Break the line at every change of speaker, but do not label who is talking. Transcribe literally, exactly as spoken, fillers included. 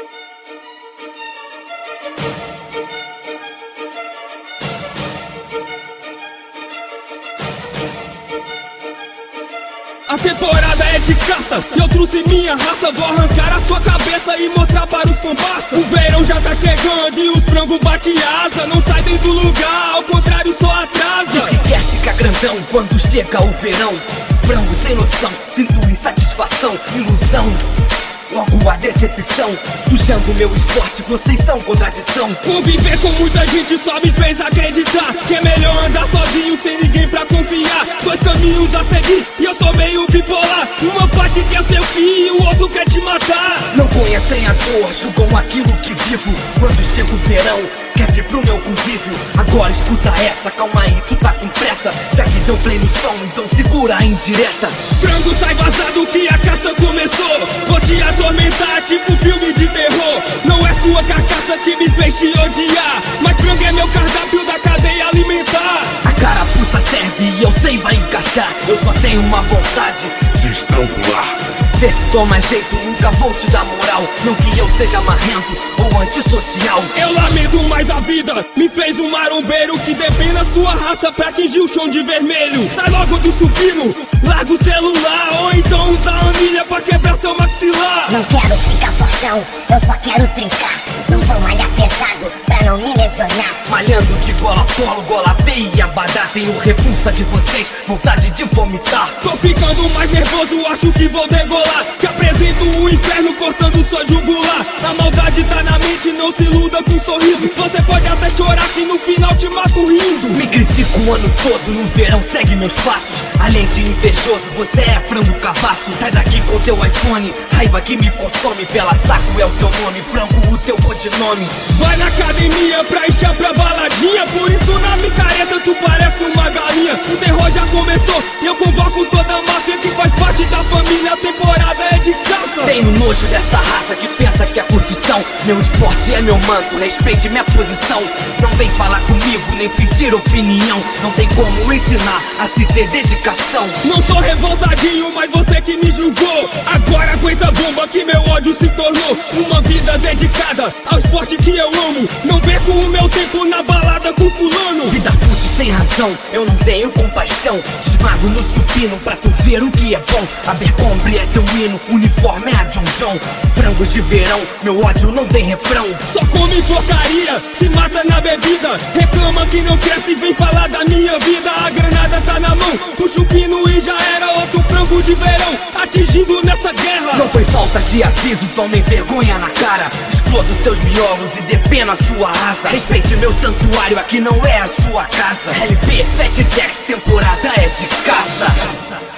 A temporada é de caça, e eu trouxe minha raça. Vou arrancar a sua cabeça e mostrar para os comparsas. O verão já tá chegando e os frangos bate asa. Não sai dentro do lugar, ao contrário só atrasa.
Diz que quer ficar grandão quando chega o verão. Frango sem noção, sinto insatisfação, ilusão. Logo a decepção, sujando meu esporte, vocês são contradição.
Conviver com muita gente só me fez acreditar que é melhor andar sozinho, sem ninguém pra confiar. Dois caminhos a seguir e eu sou meio bipolar. Uma parte quer ser filho, o outro quer te matar.
Não conhecem a dor, julgam aquilo que vivo. Quando chega o verão, quer vir pro meu convívio. Agora escuta essa, calma aí, tu tá com pressa. Já que deu play no som, então segura a indireta.
Frango sai vazado que a caça começou. Vou te atormentar tipo filme de terror. Não é sua carcaça que me fez te odiar, mas frango é meu cardápio da cadeia alimentar.
A carapuça serve e eu sei vai encaixar. Eu só tenho uma vontade de estrangular. Vê se toma jeito, nunca vou te dar moral. Não que eu seja marrento ou antissocial.
Eu lamento, mas a vida me fez um marombeiro que depende da sua raça pra atingir o chão de vermelho. Sai logo do supino, larga o celular, ou então usa a anilha pra quebrar seu maxilar.
Não quero ficar fortão, eu só quero trincar. Não vou malhar pesado pra não me lesionar.
Malhando de gola polo, gola veia e abadá. Tenho repulsa de vocês, vontade de vomitar.
Tô ficando mais nervoso, acho que vou degolar. Te apresento o inferno cortando sua jugular. A maldade tá na mente, não se iluda com um sorriso. Você pode até chorar que no final te mato rindo.
Me critico o ano todo, no verão segue meus passos. Além de invejoso, você é frango cabaço. Sai daqui com teu iPhone, raiva que me consome. Pela saco é o teu nome, frango o teu codinome.
Vai na academia pra encher pra baladinha, por isso na micareta tu parece uma galinha. O terror já começou e eu convoco toda a máfia que faz parte da família. A temporada é de caça.
Tenho nojo dessa raça que pensa que é curtição. Meu esporte é meu manto, respeite minha posição. Não vem falar comigo, nem pedir opinião. Não tem como ensinar a se ter dedicação.
Não sou revoltadinho, mas você que me julgou. Agora aguenta a bomba que meu ódio se tornou uma vida dedicada ao esporte que eu amo. Não perco o meu tempo na balada com fulano.
Vida fute sem razão, eu não tenho compaixão. Desmago no supino pra tu ver o que é bom. Abercrombie é teu hino, uniforme é a John John. Frangos de verão, meu ódio não tem refrão.
Só come porcaria, se mata na bebida. Reclama que não cresce, vem falar da minha vida. A granada tá na mão, puxa o pino e já era. Outro frango de verão, atingido nessa guerra.
Não foi falta de aviso, tomem vergonha na cara. Explodo seus miolos e dê pena à sua raça. Respeite meu santuário, aqui não é a sua casa. L P, Fat Jacks, temporada é de caça.